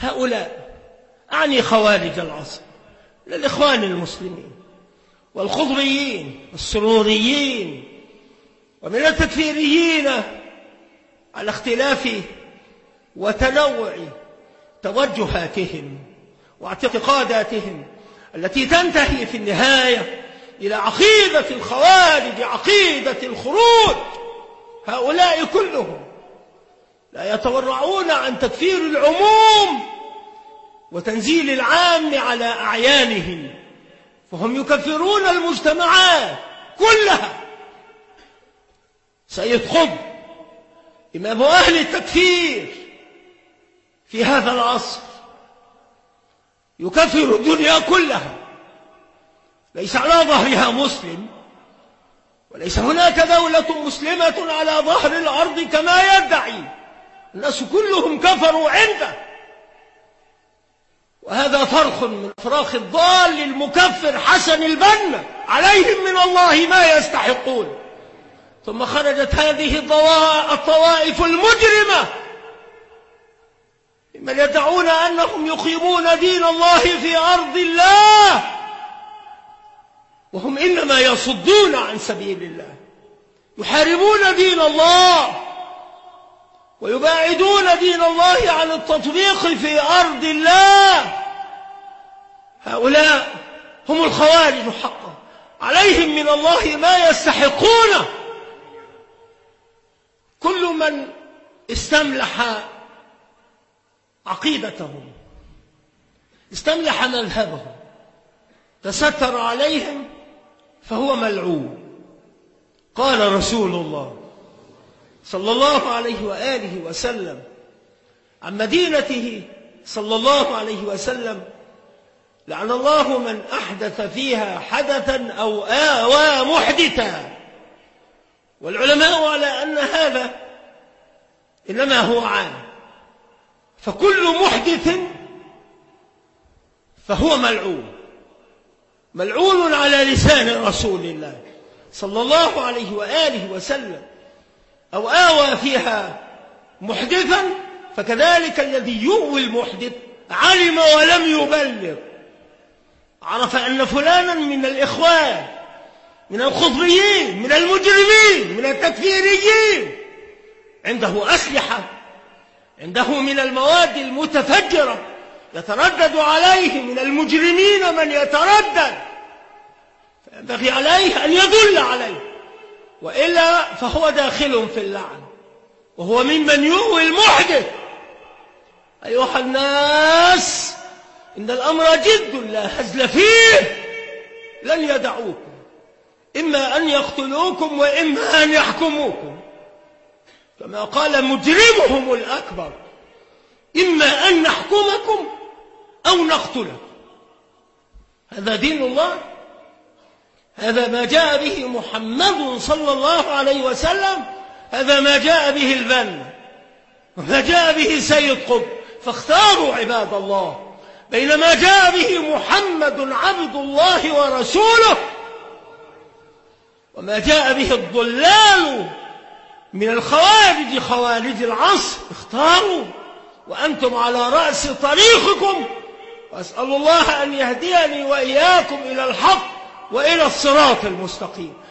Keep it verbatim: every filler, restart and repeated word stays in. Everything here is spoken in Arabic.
هؤلاء أعني خوارج العصر للإخوان المسلمين والخضريين والسروريين ومن التكفيريين على اختلاف وتنوع توجهاتهم واعتقاداتهم التي تنتهي في النهاية إلى عقيدة الخوارج، عقيدة الخروج. هؤلاء كلهم لا يتورعون عن تكفير العموم وتنزيل العام على أعيانهم، فهم يكفرون المجتمعات كلها. سيد قطب إمام أهل التكفير في هذا العصر يكفر الدنيا كلها، ليس على ظهرها مسلم، وليس هناك دولة مسلمة على ظهر الأرض كما يدعي. الناس كلهم كفروا عنده، وهذا فرخ من فراخ الضال المكفر حسن البنا، عليهم من الله ما يستحقون. ثم خرجت هذه الطوائف المجرمة من يدعون أنهم يقيمون دين الله في أرض الله، وهم إنما يصدون عن سبيل الله، يحاربون دين الله ويباعدون دين الله عن التطبيق في أرض الله. هؤلاء هم الخوارج حقا، عليهم من الله ما يستحقونه. كل من استملح عقيدتهم، استملح مذهبهم، تستر عليهم، فهو ملعون. قال رسول الله صلى الله عليه وآله وسلم عن مدينته صلى الله عليه وسلم: لعن الله من أحدث فيها حدثا أو آوى محدثا. والعلماء على أن هذا إنما هو عام، فكل محدث فهو ملعون، ملعون على لسان رسول الله صلى الله عليه وآله وسلم. أو آوى فيها محدثا، فكذلك الذي يؤوي المحدث علم ولم يبلغ، عرف أن فلانا من الإخوان، من الخضريين، من المجرمين، من التكفيريين، عنده أسلحة، عنده من المواد المتفجرة، يتردد عليه من المجرمين من يتردد، فينبغي عليه أن يدل عليه، وإلا فهو داخل في اللعن، وهو ممن يؤوي المحدث. أيها الناس، إن الأمر جد لا هزل فيه، لن يدعوكم، إما أن يقتلوكم وإما أن يحكموكم، كما قال مجرمهم الأكبر: إما أن نحكمكم أو نقتلكم. هذا دين الله، هذا ما جاء به محمد صلى الله عليه وسلم، هذا ما جاء به البنا وما جاء به سيد قطب. فاختاروا عباد الله بين ما جاء به محمد عبد الله ورسوله وما جاء به الضلال من الخوارج، خوارج العصر. اختاروا وأنتم على رأس طريقكم، وأسأل الله أن يهديني وإياكم إلى الحق وإلى الصراط المستقيم.